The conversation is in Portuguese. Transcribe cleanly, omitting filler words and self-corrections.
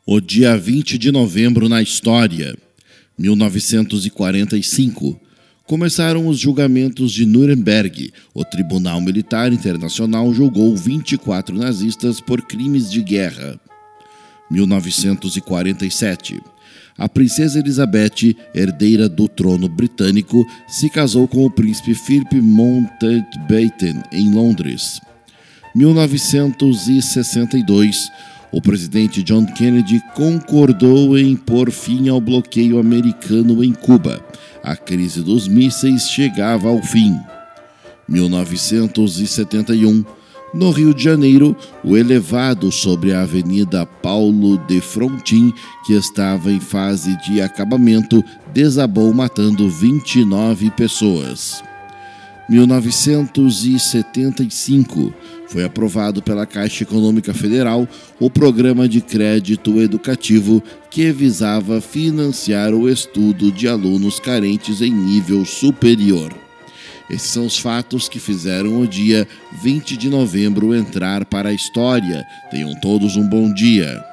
O dia 20 de novembro na história. 1945. Começaram os julgamentos de Nuremberg. O Tribunal Militar Internacional julgou 24 nazistas por crimes de guerra. 1947. A princesa Elizabeth, herdeira do trono britânico, se casou com o príncipe Philip Mountbatten em Londres. 1962. O presidente John Kennedy concordou em pôr fim ao bloqueio americano em Cuba. A crise dos mísseis chegava ao fim. 1971. No Rio de Janeiro, o elevado sobre a Avenida Paulo de Frontin, que estava em fase de acabamento, desabou matando 29 pessoas. 1975. Foi aprovado pela Caixa Econômica Federal o Programa de Crédito Educativo que visava financiar o estudo de alunos carentes em nível superior. Esses são os fatos que fizeram o dia 20 de novembro entrar para a história. Tenham todos um bom dia.